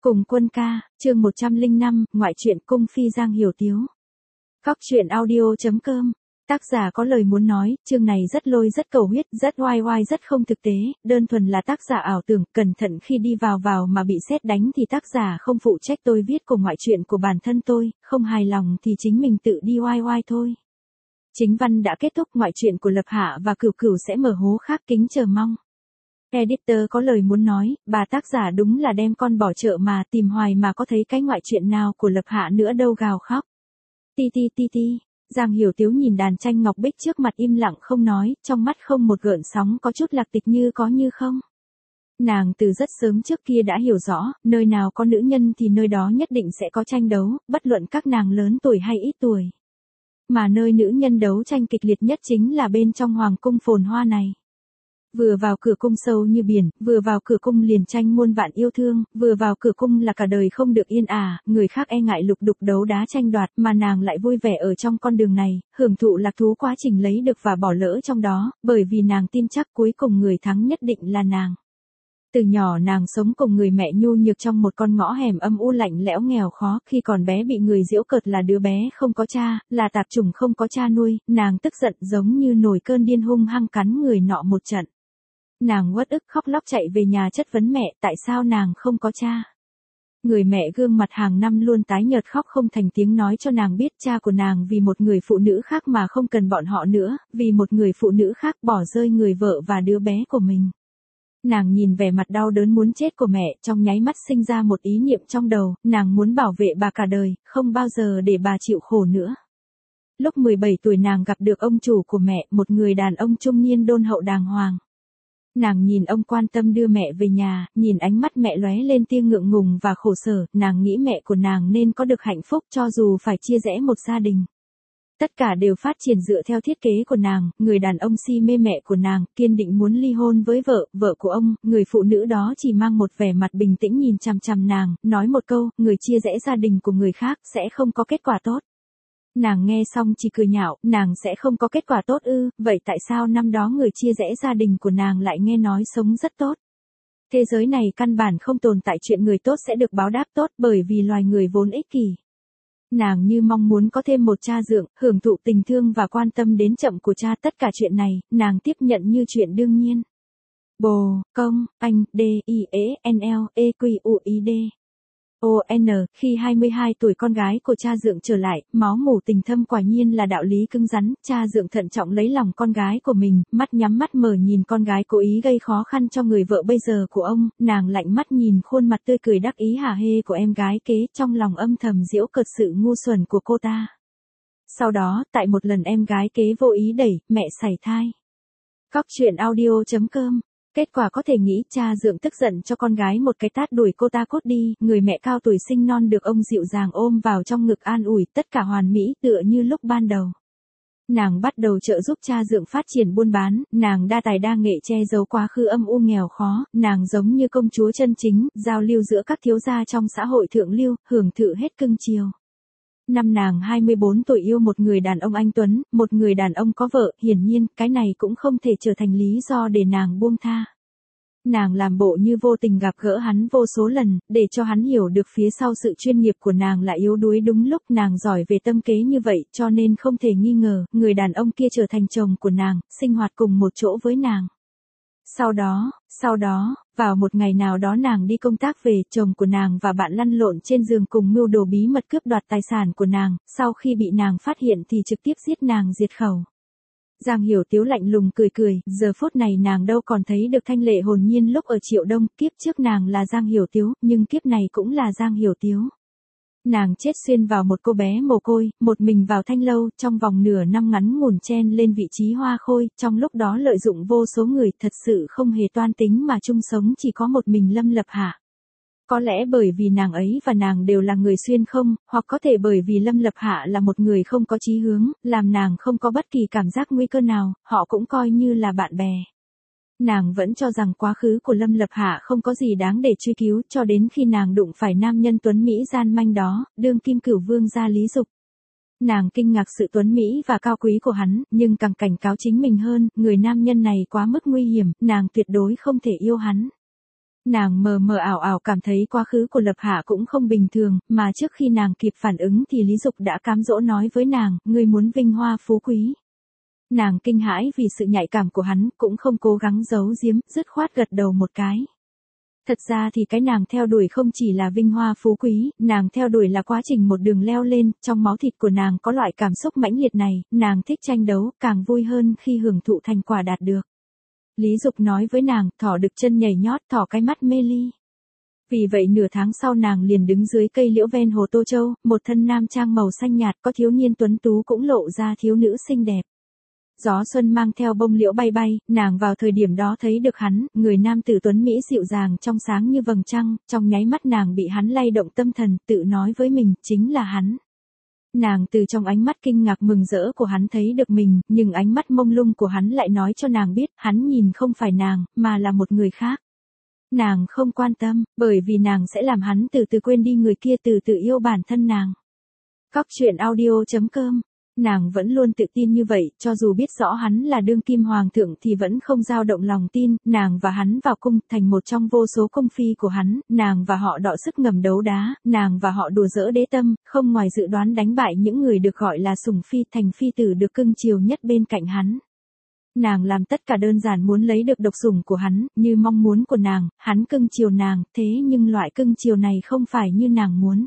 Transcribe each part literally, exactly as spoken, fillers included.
Cùng Quân ca, chương một trăm lẻ năm, ngoại truyện cung phi Giang Hiểu Tiếu. Góc truyện audio chấm com. Tác giả có lời muốn nói, chương này rất lôi rất cầu huyết, rất oai oai rất không thực tế, đơn thuần là tác giả ảo tưởng, cẩn thận khi đi vào vào mà bị sét đánh thì tác giả không phụ trách tôi viết cùng ngoại truyện của bản thân tôi, không hài lòng thì chính mình tự đi oai oai thôi. Chính văn đã kết thúc, ngoại truyện của Lập Hạ và Cửu Cửu sẽ mở hố khác, kính chờ mong. Editor có lời muốn nói, bà tác giả đúng là đem con bỏ chợ mà tìm hoài mà có thấy cái ngoại truyện nào của Lập Hạ nữa đâu, gào khóc. Ti ti ti ti, Giang Hiểu Tiếu nhìn đàn tranh ngọc bích trước mặt im lặng không nói, trong mắt không một gợn sóng, có chút lạc tịch như có như không. Nàng từ rất sớm trước kia đã hiểu rõ, nơi nào có nữ nhân thì nơi đó nhất định sẽ có tranh đấu, bất luận các nàng lớn tuổi hay ít tuổi. Mà nơi nữ nhân đấu tranh kịch liệt nhất chính là bên trong hoàng cung phồn hoa này. Vừa vào cửa cung sâu như biển, vừa vào cửa cung liền tranh muôn vạn yêu thương, vừa vào cửa cung là cả đời không được yên ả, người khác e ngại lục đục đấu đá tranh đoạt, mà nàng lại vui vẻ ở trong con đường này, hưởng thụ lạc thú quá trình lấy được và bỏ lỡ trong đó, bởi vì nàng tin chắc cuối cùng người thắng nhất định là nàng. Từ nhỏ nàng sống cùng người mẹ nhu nhược trong một con ngõ hẻm âm u lạnh lẽo nghèo khó, khi còn bé bị người giễu cợt là đứa bé không có cha, là tạp chủng không có cha nuôi, nàng tức giận giống như nổi cơn điên hung hăng cắn người nọ một trận. Nàng uất ức khóc lóc chạy về nhà chất vấn mẹ tại sao nàng không có cha. Người mẹ gương mặt hàng năm luôn tái nhợt khóc không thành tiếng nói cho nàng biết cha của nàng vì một người phụ nữ khác mà không cần bọn họ nữa, vì một người phụ nữ khác bỏ rơi người vợ và đứa bé của mình. Nàng nhìn vẻ mặt đau đớn muốn chết của mẹ, trong nháy mắt sinh ra một ý niệm trong đầu, nàng muốn bảo vệ bà cả đời, không bao giờ để bà chịu khổ nữa. Lúc mười bảy tuổi nàng gặp được ông chủ của mẹ, một người đàn ông trung niên đôn hậu đàng hoàng. Nàng nhìn ông quan tâm đưa mẹ về nhà, nhìn ánh mắt mẹ lóe lên tia ngượng ngùng và khổ sở, nàng nghĩ mẹ của nàng nên có được hạnh phúc cho dù phải chia rẽ một gia đình. Tất cả đều phát triển dựa theo thiết kế của nàng, người đàn ông si mê mẹ của nàng, kiên định muốn ly hôn với vợ, vợ của ông, người phụ nữ đó chỉ mang một vẻ mặt bình tĩnh nhìn chằm chằm nàng, nói một câu, người chia rẽ gia đình của người khác sẽ không có kết quả tốt. Nàng nghe xong chỉ cười nhạo, nàng sẽ không có kết quả tốt ư, vậy tại sao năm đó người chia rẽ gia đình của nàng lại nghe nói sống rất tốt? Thế giới này căn bản không tồn tại chuyện người tốt sẽ được báo đáp tốt bởi vì loài người vốn ích kỷ. Nàng như mong muốn có thêm một cha dượng, hưởng thụ tình thương và quan tâm đến chậm của cha, tất cả chuyện này, nàng tiếp nhận như chuyện đương nhiên. Bồ, công, anh, D, I, E, N, L, E, Q, U, I, D. O N, khi hai mươi hai tuổi con gái của cha dượng trở lại, máu mủ tình thâm quả nhiên là đạo lý cứng rắn, cha dượng thận trọng lấy lòng con gái của mình, mắt nhắm mắt mở nhìn con gái cố ý gây khó khăn cho người vợ bây giờ của ông, nàng lạnh mắt nhìn khuôn mặt tươi cười đắc ý hả hê của em gái kế, trong lòng âm thầm giễu cợt sự ngu xuẩn của cô ta. Sau đó, tại một lần em gái kế vô ý đẩy, mẹ sảy thai. Góc truyện audio chấm com. Kết quả có thể nghĩ cha dượng tức giận cho con gái một cái tát đuổi cô ta cốt đi, người mẹ cao tuổi sinh non được ông dịu dàng ôm vào trong ngực an ủi, tất cả hoàn mỹ tựa như lúc ban đầu. Nàng bắt đầu trợ giúp cha dượng phát triển buôn bán, nàng đa tài đa nghệ che giấu quá khứ âm u nghèo khó, nàng giống như công chúa chân chính, giao lưu giữa các thiếu gia trong xã hội thượng lưu, hưởng thụ hết cưng chiều. Năm nàng hai mươi bốn tuổi yêu một người đàn ông anh tuấn, một người đàn ông có vợ, hiển nhiên, cái này cũng không thể trở thành lý do để nàng buông tha. Nàng làm bộ như vô tình gặp gỡ hắn vô số lần, để cho hắn hiểu được phía sau sự chuyên nghiệp của nàng là yếu đuối đúng lúc nàng giỏi về tâm kế như vậy, cho nên không thể nghi ngờ, người đàn ông kia trở thành chồng của nàng, sinh hoạt cùng một chỗ với nàng. Sau đó, sau đó, vào một ngày nào đó nàng đi công tác về, chồng của nàng và bạn lăn lộn trên giường cùng mưu đồ bí mật cướp đoạt tài sản của nàng, sau khi bị nàng phát hiện thì trực tiếp giết nàng diệt khẩu. Giang Hiểu Tiếu lạnh lùng cười cười, giờ phút này nàng đâu còn thấy được thanh lệ hồn nhiên lúc ở Triệu Đông, kiếp trước nàng là Giang Hiểu Tiếu, nhưng kiếp này cũng là Giang Hiểu Tiếu. Nàng chết xuyên vào một cô bé mồ côi, một mình vào thanh lâu, trong vòng nửa năm ngắn ngủn chen lên vị trí hoa khôi, trong lúc đó lợi dụng vô số người, thật sự không hề toan tính mà chung sống chỉ có một mình Lâm Lập Hạ. Có lẽ bởi vì nàng ấy và nàng đều là người xuyên không, hoặc có thể bởi vì Lâm Lập Hạ là một người không có chí hướng, làm nàng không có bất kỳ cảm giác nguy cơ nào, họ cũng coi như là bạn bè. Nàng vẫn cho rằng quá khứ của Lâm Lập Hạ không có gì đáng để truy cứu, cho đến khi nàng đụng phải nam nhân tuấn Mỹ gian manh đó, đương kim cửu vương gia Lý Dục. Nàng kinh ngạc sự tuấn Mỹ và cao quý của hắn, nhưng càng cảnh cáo chính mình hơn, người nam nhân này quá mức nguy hiểm, nàng tuyệt đối không thể yêu hắn. Nàng mờ mờ ảo ảo cảm thấy quá khứ của Lập Hạ cũng không bình thường, mà trước khi nàng kịp phản ứng thì Lý Dục đã cám dỗ nói với nàng, ngươi muốn vinh hoa phú quý. Nàng kinh hãi vì sự nhạy cảm của hắn, cũng không cố gắng giấu giếm, dứt khoát gật đầu một cái. Thật ra thì cái nàng theo đuổi không chỉ là vinh hoa phú quý, nàng theo đuổi là quá trình một đường leo lên, trong máu thịt của nàng có loại cảm xúc mãnh liệt này, nàng thích tranh đấu, càng vui hơn khi hưởng thụ thành quả đạt được. Lý Dục nói với nàng, thỏ đực chân nhảy nhót, thỏ cái mắt mê ly. Vì vậy nửa tháng sau nàng liền đứng dưới cây liễu ven hồ Tô Châu, một thân nam trang màu xanh nhạt có thiếu niên tuấn tú cũng lộ ra thiếu nữ xinh đẹp. Gió xuân mang theo bông liễu bay bay, nàng vào thời điểm đó thấy được hắn, người nam tử tuấn Mỹ dịu dàng trong sáng như vầng trăng, trong nháy mắt nàng bị hắn lay động tâm thần, tự nói với mình, chính là hắn. Nàng từ trong ánh mắt kinh ngạc mừng rỡ của hắn thấy được mình, nhưng ánh mắt mông lung của hắn lại nói cho nàng biết, hắn nhìn không phải nàng, mà là một người khác. Nàng không quan tâm, bởi vì nàng sẽ làm hắn từ từ quên đi người kia, từ từ yêu bản thân nàng. Góc truyện audio chấm com. Nàng vẫn luôn tự tin như vậy, cho dù biết rõ hắn là đương kim hoàng thượng thì vẫn không dao động lòng tin, nàng và hắn vào cung, thành một trong vô số cung phi của hắn, nàng và họ đọ sức ngầm đấu đá, nàng và họ đùa giỡn đế tâm, không ngoài dự đoán đánh bại những người được gọi là sủng phi, thành phi tử được cưng chiều nhất bên cạnh hắn. Nàng làm tất cả đơn giản muốn lấy được độc sủng của hắn, như mong muốn của nàng, hắn cưng chiều nàng, thế nhưng loại cưng chiều này không phải như nàng muốn.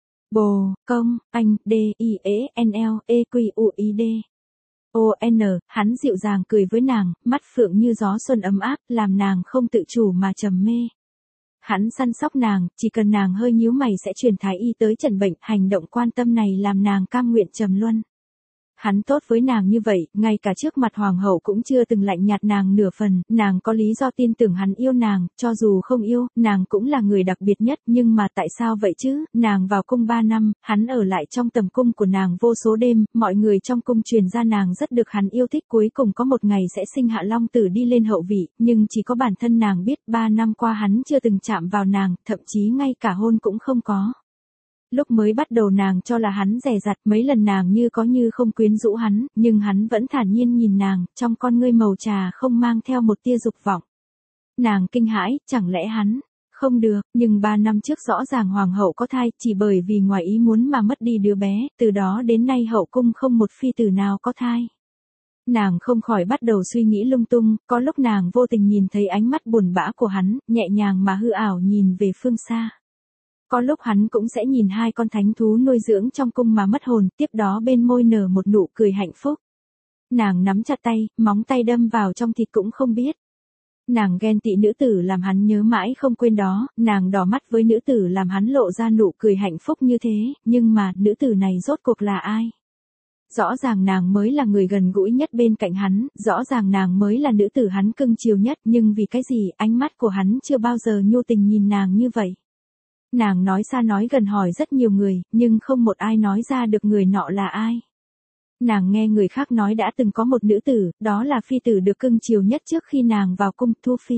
Bồ, công, anh, D, I, E, N, L, E, Q, U, I, D. O, N, hắn dịu dàng cười với nàng, mắt phượng như gió xuân ấm áp, làm nàng không tự chủ mà trầm mê. Hắn săn sóc nàng, chỉ cần nàng hơi nhíu mày sẽ truyền thái y tới trần bệnh, hành động quan tâm này làm nàng cam nguyện trầm luân. Hắn tốt với nàng như vậy, ngay cả trước mặt hoàng hậu cũng chưa từng lạnh nhạt nàng nửa phần, nàng có lý do tin tưởng hắn yêu nàng, cho dù không yêu, nàng cũng là người đặc biệt nhất, nhưng mà tại sao vậy chứ, nàng vào cung ba năm, hắn ở lại trong tầm cung của nàng vô số đêm, mọi người trong cung truyền ra nàng rất được hắn yêu thích, cuối cùng có một ngày sẽ sinh hạ long tử đi lên hậu vị, nhưng chỉ có bản thân nàng biết ba năm qua hắn chưa từng chạm vào nàng, thậm chí ngay cả hôn cũng không có. Lúc mới bắt đầu nàng cho là hắn dè dặt, mấy lần nàng như có như không quyến rũ hắn, nhưng hắn vẫn thản nhiên nhìn nàng, trong con ngươi màu trà không mang theo một tia dục vọng. Nàng kinh hãi, chẳng lẽ hắn, không được, nhưng ba năm trước rõ ràng hoàng hậu có thai, chỉ bởi vì ngoài ý muốn mà mất đi đứa bé, từ đó đến nay hậu cung không một phi tử nào có thai. Nàng không khỏi bắt đầu suy nghĩ lung tung, có lúc nàng vô tình nhìn thấy ánh mắt buồn bã của hắn, nhẹ nhàng mà hư ảo nhìn về phương xa. Có lúc hắn cũng sẽ nhìn hai con thánh thú nuôi dưỡng trong cung mà mất hồn, tiếp đó bên môi nở một nụ cười hạnh phúc. Nàng nắm chặt tay, móng tay đâm vào trong thịt cũng không biết. Nàng ghen tị nữ tử làm hắn nhớ mãi không quên đó, nàng đỏ mắt với nữ tử làm hắn lộ ra nụ cười hạnh phúc như thế, nhưng mà nữ tử này rốt cuộc là ai? Rõ ràng nàng mới là người gần gũi nhất bên cạnh hắn, rõ ràng nàng mới là nữ tử hắn cưng chiều nhất, nhưng vì cái gì ánh mắt của hắn chưa bao giờ nhu tình nhìn nàng như vậy. Nàng nói xa nói gần hỏi rất nhiều người, nhưng không một ai nói ra được người nọ là ai. Nàng nghe người khác nói đã từng có một nữ tử, đó là phi tử được cưng chiều nhất trước khi nàng vào cung, Thu Phi.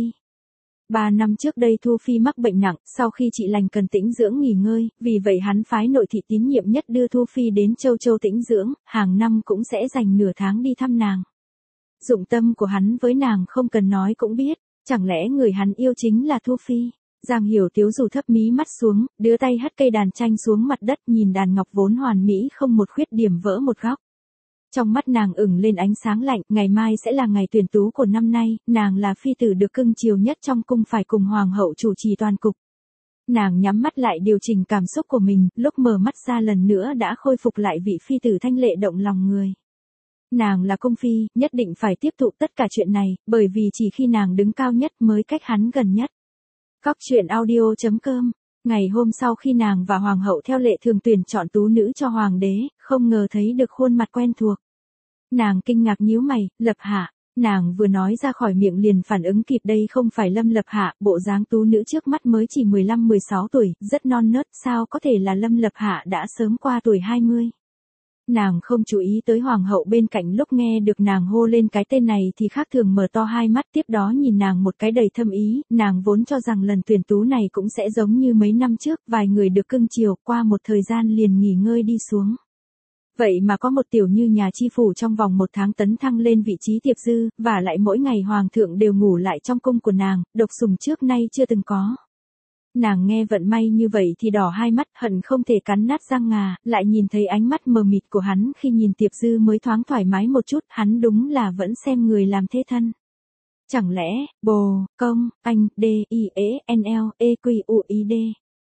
Ba năm trước đây Thu Phi mắc bệnh nặng, sau khi trị lành cần tĩnh dưỡng nghỉ ngơi, vì vậy hắn phái nội thị tín nhiệm nhất đưa Thu Phi đến Châu Châu tĩnh dưỡng, hàng năm cũng sẽ dành nửa tháng đi thăm nàng. Dụng tâm của hắn với nàng không cần nói cũng biết, chẳng lẽ người hắn yêu chính là Thu Phi. Giang Hiểu Tiếu rủ thấp mí mắt xuống, đưa tay hất cây đàn tranh xuống mặt đất nhìn đàn ngọc vốn hoàn mỹ không một khuyết điểm vỡ một góc. Trong mắt nàng ửng lên ánh sáng lạnh, ngày mai sẽ là ngày tuyển tú của năm nay, nàng là phi tử được cưng chiều nhất trong cung phải cùng hoàng hậu chủ trì toàn cục. Nàng nhắm mắt lại điều chỉnh cảm xúc của mình, lúc mở mắt ra lần nữa đã khôi phục lại vị phi tử thanh lệ động lòng người. Nàng là cung phi, nhất định phải tiếp thụ tất cả chuyện này, bởi vì chỉ khi nàng đứng cao nhất mới cách hắn gần nhất. Góc truyện audio chấm com. Ngày hôm sau khi nàng và hoàng hậu theo lệ thường tuyển chọn tú nữ cho hoàng đế, không ngờ thấy được khuôn mặt quen thuộc. Nàng kinh ngạc nhíu mày, Lập Hạ. Nàng vừa nói ra khỏi miệng liền phản ứng kịp đây không phải Lâm Lập Hạ, bộ dáng tú nữ trước mắt mới chỉ mười lăm mười sáu tuổi, rất non nớt, sao có thể là Lâm Lập Hạ đã sớm qua tuổi hai mươi. Nàng không chú ý tới hoàng hậu bên cạnh lúc nghe được nàng hô lên cái tên này thì khác thường mở to hai mắt tiếp đó nhìn nàng một cái đầy thâm ý, nàng vốn cho rằng lần tuyển tú này cũng sẽ giống như mấy năm trước, vài người được cưng chiều qua một thời gian liền nghỉ ngơi đi xuống. Vậy mà có một tiểu như nhà chi phủ trong vòng một tháng tấn thăng lên vị trí Tiệp Dư, và lại mỗi ngày hoàng thượng đều ngủ lại trong cung của nàng, độc sủng trước nay chưa từng có. Nàng nghe vận may như vậy thì đỏ hai mắt, hận không thể cắn nát răng ngà, lại nhìn thấy ánh mắt mờ mịt của hắn khi nhìn Tiệp Dư mới thoáng thoải mái một chút, hắn đúng là vẫn xem người làm thế thân. Chẳng lẽ, bồ, công, anh, d, i, e, n, l, e, q, u, i, d.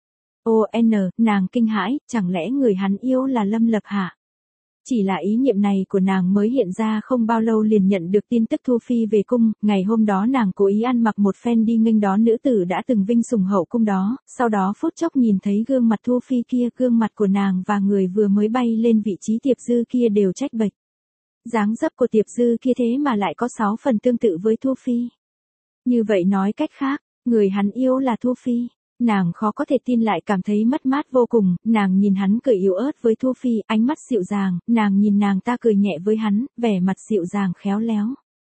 O, n, nàng kinh hãi, chẳng lẽ người hắn yêu là Lâm Lập hả? Chỉ là ý niệm này của nàng mới hiện ra không bao lâu liền nhận được tin tức Thu Phi về cung, ngày hôm đó nàng cố ý ăn mặc một phen đi nghênh đón nữ tử đã từng vinh sủng hậu cung đó, sau đó phút chốc nhìn thấy gương mặt Thu Phi kia, gương mặt của nàng và người vừa mới bay lên vị trí Tiệp Dư kia đều trách bệch. Dáng dấp của Tiệp Dư kia thế mà lại có sáu phần tương tự với Thu Phi. Như vậy nói cách khác, người hắn yêu là Thu Phi. Nàng khó có thể tin lại cảm thấy mất mát vô cùng, nàng nhìn hắn cười yếu ớt với Thu Phi, ánh mắt dịu dàng, nàng nhìn nàng ta cười nhẹ với hắn, vẻ mặt dịu dàng khéo léo.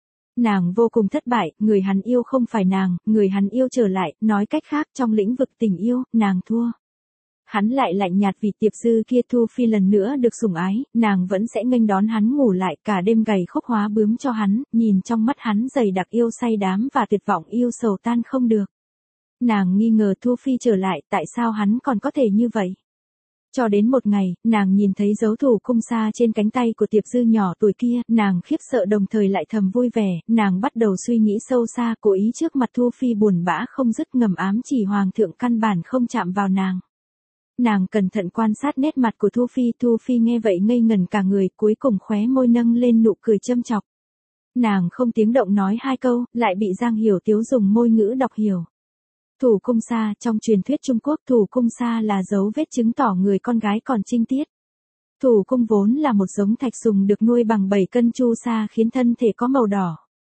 Nàng vô cùng thất bại, người hắn yêu không phải nàng, người hắn yêu trở lại, nói cách khác trong lĩnh vực tình yêu, nàng thua. Hắn lại lạnh nhạt vì Tiệp Dư kia. Thu Phi lần nữa được sủng ái, nàng vẫn sẽ nghênh đón hắn ngủ lại cả đêm gầy khúc hóa bướm cho hắn, nhìn trong mắt hắn dày đặc yêu say đắm và tuyệt vọng yêu sầu tan không được. Nàng nghi ngờ Thu Phi trở lại, tại sao hắn còn có thể như vậy? Cho đến một ngày, nàng nhìn thấy dấu thủ cung sa trên cánh tay của Tiệp Dư nhỏ tuổi kia, nàng khiếp sợ đồng thời lại thầm vui vẻ, nàng bắt đầu suy nghĩ sâu xa, cố ý trước mặt Thu Phi buồn bã không dứt ngầm ám chỉ hoàng thượng căn bản không chạm vào nàng. Nàng cẩn thận quan sát nét mặt của Thu Phi, Thu Phi nghe vậy ngây ngẩn cả người, cuối cùng khóe môi nâng lên nụ cười châm chọc. Nàng không tiếng động nói hai câu, lại bị Giang Hiểu Tiếu dùng môi ngữ đọc hiểu. Thủ cung sa, trong truyền thuyết Trung Quốc, thủ cung sa là dấu vết chứng tỏ người con gái còn trinh tiết. Thủ cung vốn là một giống thạch sùng được nuôi bằng bảy cân chu sa khiến thân thể có màu đỏ.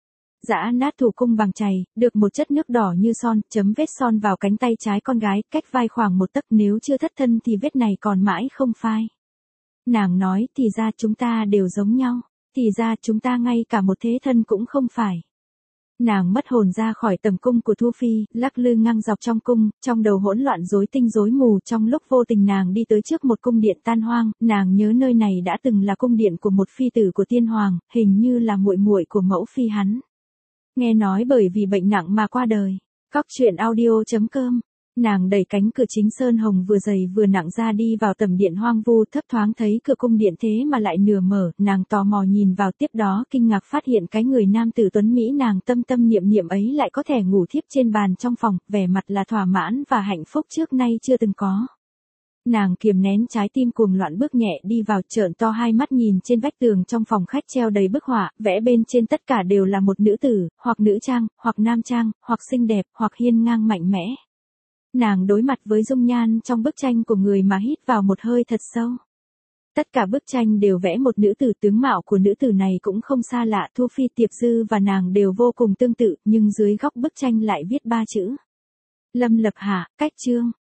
Giã nát thủ cung bằng chày, được một chất nước đỏ như son, chấm vết son vào cánh tay trái con gái, cách vai khoảng một tấc, nếu chưa thất thân thì vết này còn mãi không phai. Nàng nói, thì ra chúng ta đều giống nhau, thì ra chúng ta ngay cả một thế thân cũng không phải. Nàng mất hồn ra khỏi tầm cung của Thu Phi, lắc lư ngang dọc trong cung, trong đầu hỗn loạn rối tinh rối mù, trong lúc vô tình nàng đi tới trước một cung điện tan hoang, nàng nhớ nơi này đã từng là cung điện của một phi tử của tiên hoàng, hình như là muội muội của mẫu phi hắn. Nghe nói bởi vì bệnh nặng mà qua đời. Cóc truyện audio chấm com. Nàng đẩy cánh cửa chính sơn hồng vừa dày vừa nặng ra đi vào tầm điện hoang vu, thấp thoáng thấy cửa cung điện thế mà lại nửa mở, nàng tò mò nhìn vào, tiếp đó kinh ngạc phát hiện cái người nam tử tuấn mỹ nàng tâm tâm niệm niệm ấy lại có thể ngủ thiếp trên bàn trong phòng, vẻ mặt là thỏa mãn và hạnh phúc trước nay chưa từng có. Nàng kiềm nén trái tim cuồng loạn bước nhẹ đi vào, trợn to hai mắt nhìn trên vách tường trong phòng khách treo đầy bức họa, vẽ bên trên tất cả đều là một nữ tử, hoặc nữ trang, hoặc nam trang, hoặc xinh đẹp, hoặc hiên ngang mạnh mẽ. Nàng đối mặt với dung nhan trong bức tranh của người mà hít vào một hơi thật sâu. Tất cả bức tranh đều vẽ một nữ tử, tướng mạo của nữ tử này cũng không xa lạ, Thu Phi, Tiệp Dư và nàng đều vô cùng tương tự, nhưng dưới góc bức tranh lại viết ba chữ. Lâm Lập Hạ, cách chương.